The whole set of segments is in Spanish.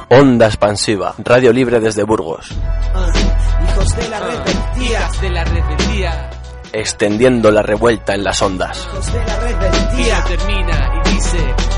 Onda Expansiva, radio libre desde Burgos. Hijos de la rebeldía. Extendiendo la revuelta en las ondas. Hijos de la rebeldía. Termina y dice,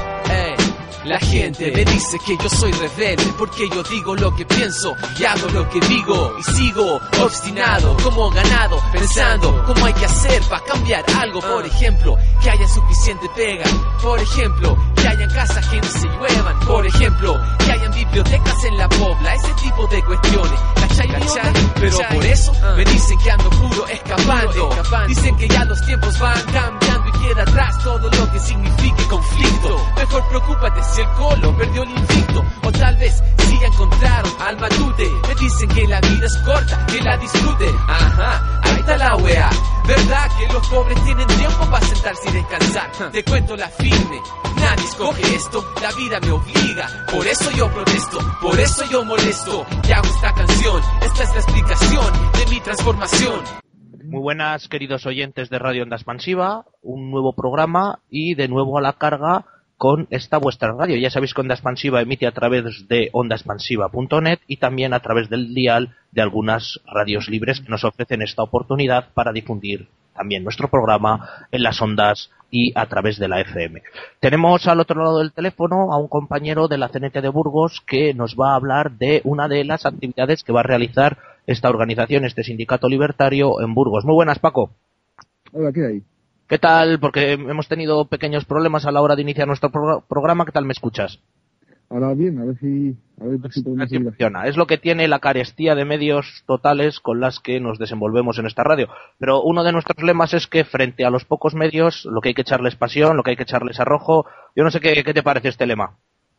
la gente me dice que yo soy rebelde porque yo digo lo que pienso y hago lo que digo y sigo obstinado como ganado pensando cómo hay que hacer para cambiar algo. Por ejemplo, que haya suficiente pega. Por ejemplo, que hayan casas que no se lluevan. Por ejemplo, que hayan bibliotecas en la pobla. Ese tipo de cuestiones. ¿Cachai? Pero por eso me dicen que ando puro escapando. Dicen que ya los tiempos van cambiando y queda atrás todo lo que signifique conflicto. Mejor preocúpate si el colo perdió el invicto, o tal vez si ya encontraron al matute. Me dicen que la vida es corta, que la disfruten. Ajá, ahí está la wea. ¿Verdad que los pobres tienen tiempo para sentarse y descansar? Te cuento la firme, nadie escoge esto, la vida me obliga. Por eso yo protesto, por eso yo molesto. Y hago esta canción, esta es la explicación de mi transformación. Muy buenas, queridos oyentes de Radio Onda Expansiva, un nuevo programa y de nuevo a la carga con esta vuestra radio. Ya sabéis que Onda Expansiva emite a través de ondaexpansiva.net y también a través del dial de algunas radios libres que nos ofrecen esta oportunidad para difundir también nuestro programa en las ondas y a través de la FM. Tenemos al otro lado del teléfono a un compañero de la CNT de Burgos que nos va a hablar de una de las actividades que va a realizar esta organización, este sindicato libertario en Burgos. Muy buenas, Paco. Hola, ¿qué hay? ¿Qué tal? Porque hemos tenido pequeños problemas a la hora de iniciar nuestro programa. ¿Qué tal me escuchas? Ahora bien, a ver si funciona. Es lo que tiene la carestía de medios totales con las que nos desenvolvemos en esta radio. Pero uno de nuestros lemas es que frente a los pocos medios, lo que hay que echarles pasión, lo que hay que echarles arrojo. Yo no sé qué te parece este lema.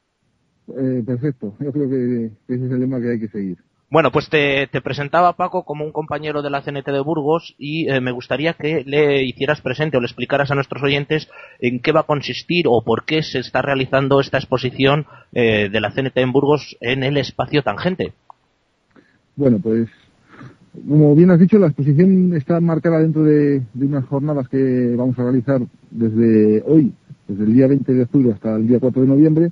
Perfecto. Yo creo que ese es el lema que hay que seguir. Bueno, pues te presentaba, Paco, como un compañero de la CNT de Burgos y me gustaría que le hicieras presente o le explicaras a nuestros oyentes en qué va a consistir o por qué se está realizando esta exposición de la CNT en Burgos en el espacio Tangente. Bueno, pues como bien has dicho, la exposición está marcada dentro de unas jornadas que vamos a realizar desde hoy, desde el día 20 de octubre hasta el día 4 de noviembre.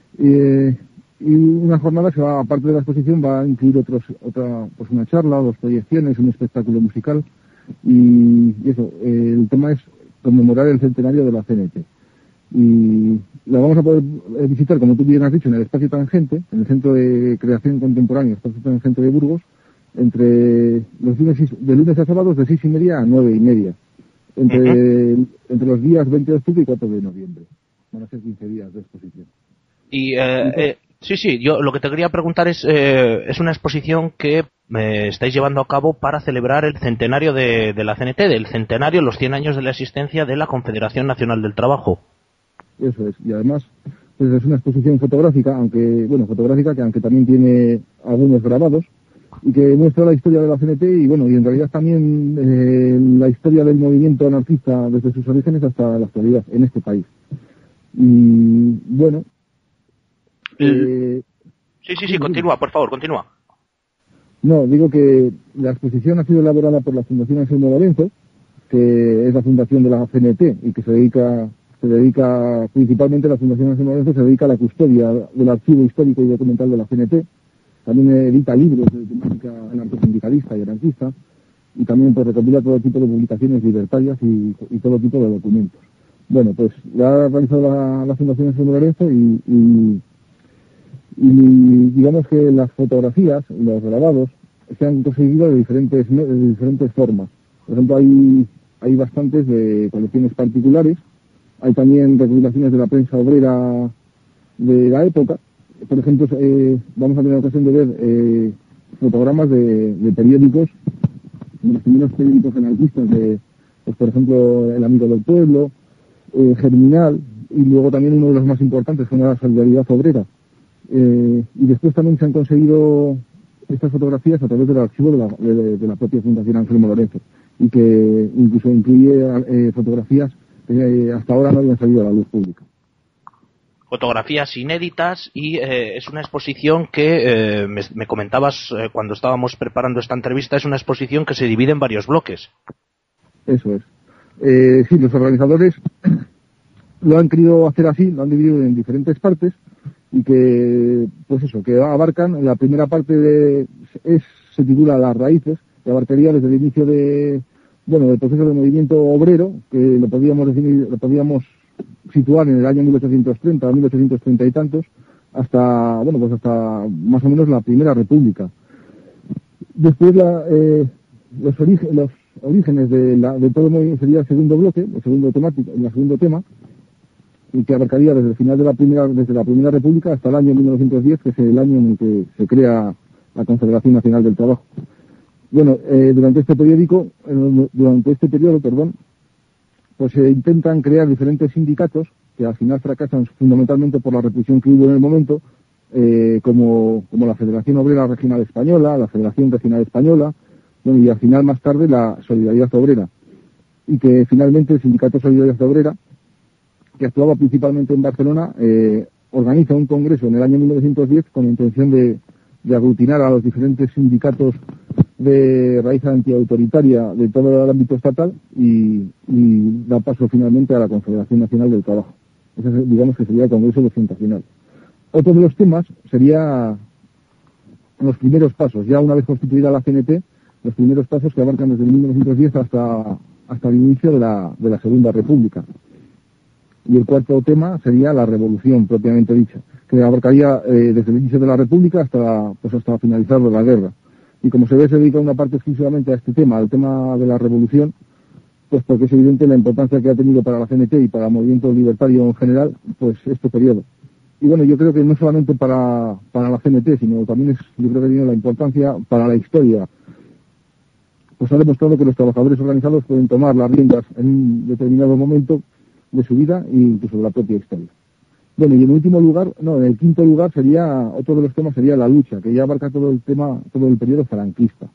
Y una jornada que va, aparte de la exposición, va a incluir pues una charla, 2 proyecciones, un espectáculo musical y eso. El tema es conmemorar el centenario de la CNT. Y la vamos a poder visitar, como tú bien has dicho, en el espacio Tangente, en el Centro de Creación Contemporánea, espacio Tangente de Burgos, de lunes a sábados de 6:30 a 9:30, entre los días 20 de octubre y 4 de noviembre. Van a ser 15 días de exposición. Sí, yo lo que te quería preguntar es una exposición que estáis llevando a cabo para celebrar el centenario de la CNT, del centenario, los 100 años de la existencia de la Confederación Nacional del Trabajo. Eso es, y además pues es una exposición fotográfica, que aunque también tiene algunos grabados, y que muestra la historia de la CNT y en realidad también la historia del movimiento anarquista desde sus orígenes hasta la actualidad en este país. Y bueno... Sí, continúa, por favor, continúa. No, digo que la exposición ha sido elaborada por la Fundación Anselmo Lorenzo, que es la fundación de la CNT y que se dedica principalmente, la Fundación Anselmo Lorenzo se dedica a la custodia del archivo histórico y documental de la CNT. También edita libros de temática anarcosindicalista y anarquista y también pues recopila todo tipo de publicaciones libertarias y todo tipo de documentos. Bueno, pues ya ha realizado la Fundación Anselmo Lorenzo y digamos que las fotografías, los grabados, se han conseguido de diferentes formas. Por ejemplo, hay bastantes de colecciones particulares, hay también recopilaciones de la prensa obrera de la época. Por ejemplo, vamos a tener ocasión de ver fotogramas de periódicos, de los primeros periódicos anarquistas, pues por ejemplo, El Amigo del Pueblo, Germinal, y luego también uno de los más importantes, que es la Solidaridad Obrera. Y después también se han conseguido estas fotografías a través del archivo de la propia Fundación Anselmo Lorenzo, y que incluso incluye fotografías que hasta ahora no habían salido a la luz pública. Fotografías inéditas y es una exposición que me comentabas cuando estábamos preparando esta entrevista, es una exposición que se divide en varios bloques. Eso es. Sí, los organizadores lo han querido hacer así, lo han dividido en diferentes partes y que, pues eso, que abarcan, la primera parte se titula Las raíces, que abarcaría desde el inicio del proceso de movimiento obrero, que lo podíamos situar en el año 1830, 1830 y tantos, hasta más o menos la Primera República. Después los orígenes de todo el movimiento sería el segundo bloque, el segundo tema, y que abarcaría desde el final desde la Primera República hasta el año 1910, que es el año en el que se crea la Confederación Nacional del Trabajo. Bueno, durante este periodo, pues se intentan crear diferentes sindicatos que al final fracasan fundamentalmente por la represión que hubo en el momento, como la Federación Obrera Regional Española, la Federación Regional Española, y al final más tarde la Solidaridad Obrera. Y que finalmente el Sindicato Solidaridad Obrera, que actuaba principalmente en Barcelona, organiza un congreso en el año 1910 con la intención de aglutinar a los diferentes sindicatos de raíz antiautoritaria de todo el ámbito estatal y da paso finalmente a la Confederación Nacional del Trabajo. Ese, digamos, que sería el Congreso Docentacional. Otro de los temas sería los primeros pasos, ya una vez constituida la CNT, los primeros pasos que abarcan desde 1910 hasta el inicio de la Segunda República. Y el cuarto tema sería la revolución propiamente dicha, que abarcaría desde el inicio de la República hasta finalizar la guerra. Y como se ve, se dedica una parte exclusivamente a este tema, al tema de la revolución, pues porque es evidente la importancia que ha tenido para la CNT y para el movimiento libertario en general, pues este periodo. Y bueno, yo creo que no solamente para la CNT, sino también yo creo que tiene la importancia para la historia. Pues ha demostrado que los trabajadores organizados pueden tomar las riendas en un determinado momento de su vida e incluso de la propia historia. Bueno, y en el quinto lugar otro de los temas sería la lucha, que ya abarca todo el periodo franquista.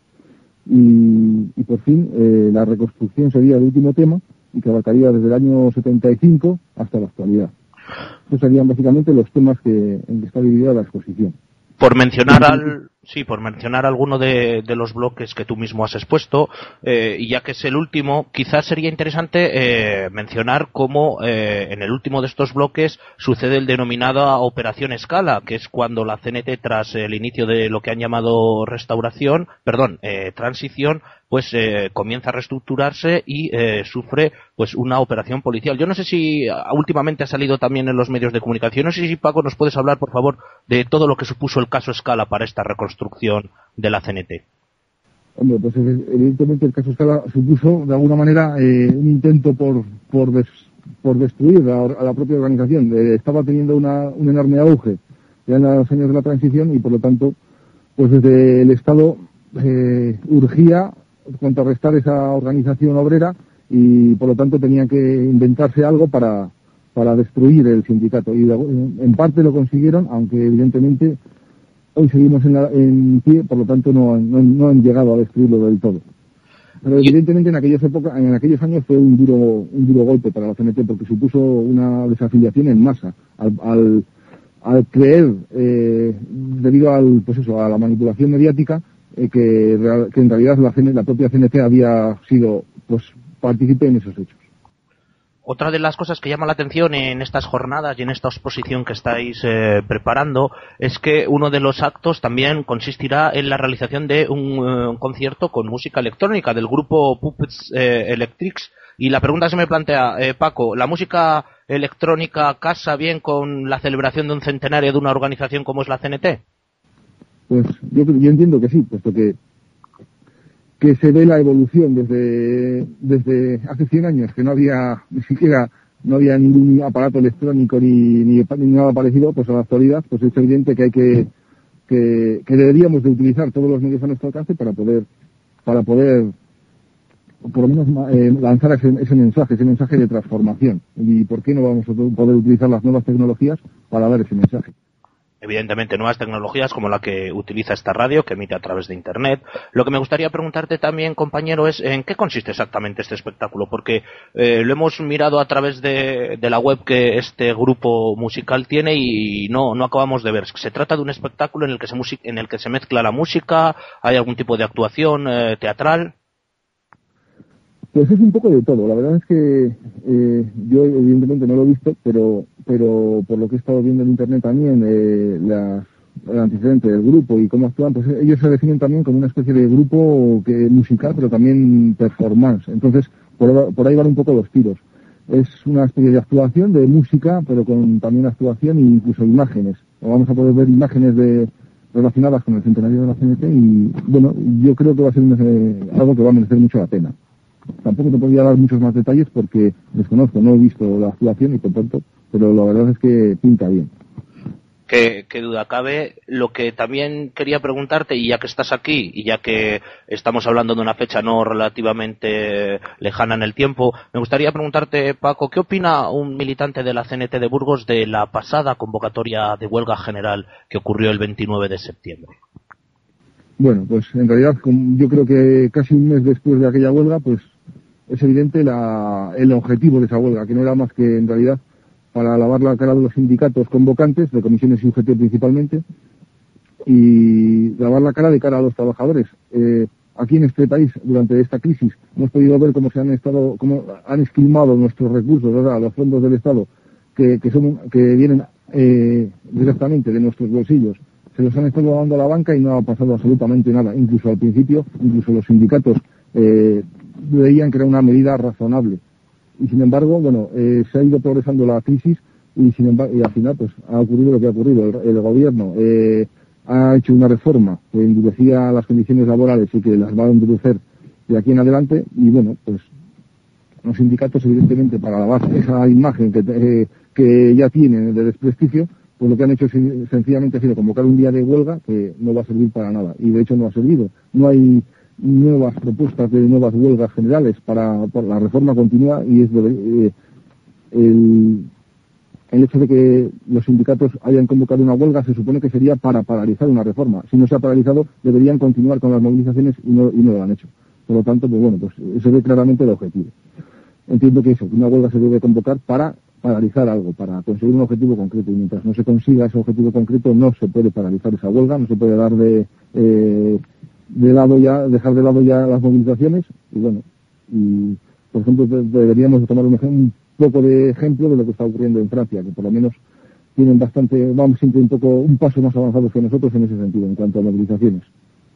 Y por fin, la reconstrucción sería el último tema, y que abarcaría desde el año 75 hasta la actualidad. Estos serían básicamente los temas en que está dividida la exposición. Por mencionar alguno de los bloques que tú mismo has expuesto, y ya que es el último, quizás sería interesante mencionar cómo en el último de estos bloques sucede el denominado Operación Escala, que es cuando la CNT, tras el inicio de lo que han llamado transición, pues comienza a reestructurarse y sufre pues una operación policial. Yo no sé si últimamente ha salido también en los medios de comunicación. No sé si, Paco, nos puedes hablar, por favor, de todo lo que supuso el caso Escala para esta reconstrucción de la CNT. Hombre, pues evidentemente el caso Escala supuso de alguna manera un intento por destruir a la propia organización. Estaba teniendo un enorme auge ya en los años de la transición y por lo tanto, pues desde el Estado urgía contrarrestar esa organización obrera y por lo tanto tenía que inventarse algo para destruir el sindicato, y en parte lo consiguieron, aunque evidentemente hoy seguimos en pie, por lo tanto no han llegado a destruirlo del todo. Pero evidentemente en aquellos años fue un duro golpe para la CNT, porque supuso una desafiliación en masa al creer, debido a la manipulación mediática, que en realidad la propia CNT había sido partícipe en esos hechos. Otra de las cosas que llama la atención en estas jornadas y en esta exposición que estáis preparando es que uno de los actos también consistirá en la realización de un concierto con música electrónica del grupo Puppets Electrics. Y la pregunta se me plantea, Paco, ¿la música electrónica casa bien con la celebración de un centenario de una organización como es la CNT? Pues yo entiendo que sí, puesto que se ve la evolución desde hace 100 años, que no había ningún aparato electrónico ni nada parecido, pues a la actualidad, pues es evidente que hay que deberíamos de utilizar todos los medios a nuestro alcance para poder por lo menos lanzar ese mensaje de transformación. ¿Y por qué no vamos a poder utilizar las nuevas tecnologías para dar ese mensaje? Evidentemente, nuevas tecnologías como la que utiliza esta radio, que emite a través de Internet. Lo que me gustaría preguntarte también, compañero, es ¿en qué consiste exactamente este espectáculo? Porque lo hemos mirado a través de la web que este grupo musical tiene y no acabamos de ver. ¿Se trata de un espectáculo en el que se mezcla la música? ¿Hay algún tipo de actuación teatral? Pues es un poco de todo. La verdad es que yo evidentemente no lo he visto, pero por lo que he estado viendo en internet también, el antecedente del grupo y cómo actúan, pues ellos se definen también como una especie de grupo musical, pero también performance. Entonces, por ahí van un poco los tiros. Es una especie de actuación de música, pero con también actuación e incluso imágenes. Vamos a poder ver imágenes relacionadas con el centenario de la CNT y, bueno, yo creo que va a ser algo que va a merecer mucho la pena. Tampoco te podría dar muchos más detalles porque desconozco, no he visto la actuación y por tanto, pero la verdad es que pinta bien. Qué duda cabe. Lo que también quería preguntarte, y ya que estás aquí, y ya que estamos hablando de una fecha no relativamente lejana en el tiempo, me gustaría preguntarte, Paco, ¿qué opina un militante de la CNT de Burgos de la pasada convocatoria de huelga general que ocurrió el 29 de septiembre? Bueno, pues en realidad yo creo que casi un mes después de aquella huelga, pues es evidente el objetivo de esa huelga, que no era más que en realidad para lavar la cara de los sindicatos convocantes, de comisiones y UGT principalmente, y lavar la cara de cara a los trabajadores. Aquí en este país, durante esta crisis, hemos podido ver cómo cómo han esquilmado nuestros recursos, ¿verdad?, los fondos del Estado, que vienen directamente de nuestros bolsillos. Se los han estado dando a la banca y no ha pasado absolutamente nada. Incluso al principio, los sindicatos veían que era una medida razonable. Y sin embargo, bueno, se ha ido progresando la crisis y al final pues ha ocurrido lo que ha ocurrido. El gobierno ha hecho una reforma que endurecía las condiciones laborales y que las va a endurecer de aquí en adelante y bueno, pues los sindicatos evidentemente para lavar esa imagen que ya tienen de desprestigio, pues lo que han hecho sencillamente ha sido convocar un día de huelga que no va a servir para nada y de hecho no ha servido. No hay nuevas propuestas de nuevas huelgas generales por la reforma continua y es el hecho de que los sindicatos hayan convocado una huelga se supone que sería para paralizar una reforma. Si no se ha paralizado, deberían continuar con las movilizaciones y no lo han hecho. Por lo tanto, pues bueno, pues se ve claramente el objetivo. Entiendo que una huelga se debe convocar para paralizar algo, para conseguir un objetivo concreto y mientras no se consiga ese objetivo concreto no se puede paralizar esa huelga, no se puede dejar de lado ya las movilizaciones y bueno, y por ejemplo deberíamos tomar un poco de ejemplo de lo que está ocurriendo en Francia, que por lo menos tienen vamos siempre un paso más avanzados que nosotros en ese sentido, en cuanto a movilizaciones.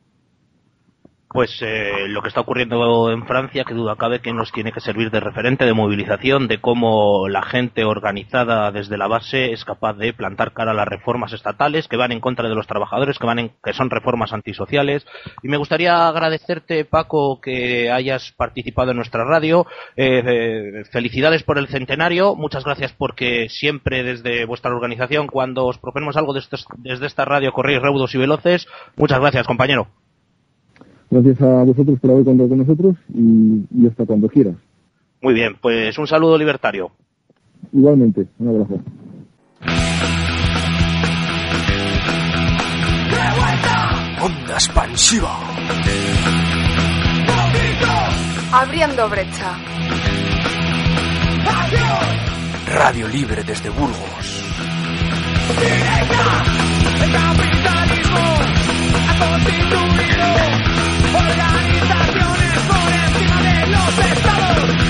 Pues lo que está ocurriendo en Francia, que duda cabe que nos tiene que servir de referente, de movilización, de cómo la gente organizada desde la base es capaz de plantar cara a las reformas estatales que van en contra de los trabajadores, que son reformas antisociales. Y me gustaría agradecerte, Paco, que hayas participado en nuestra radio. Felicidades por el centenario. Muchas gracias porque siempre desde vuestra organización, cuando os proponemos algo desde esta radio, corréis raudos y veloces. Muchas gracias, compañero. Gracias a vosotros por haber contado con nosotros y hasta cuando quieras. Muy bien, pues un saludo libertario. Igualmente, un abrazo. Onda expansiva. Abriendo brecha. Radio libre desde Burgos. El capitalismo ha constituido organizaciones por encima de los estados.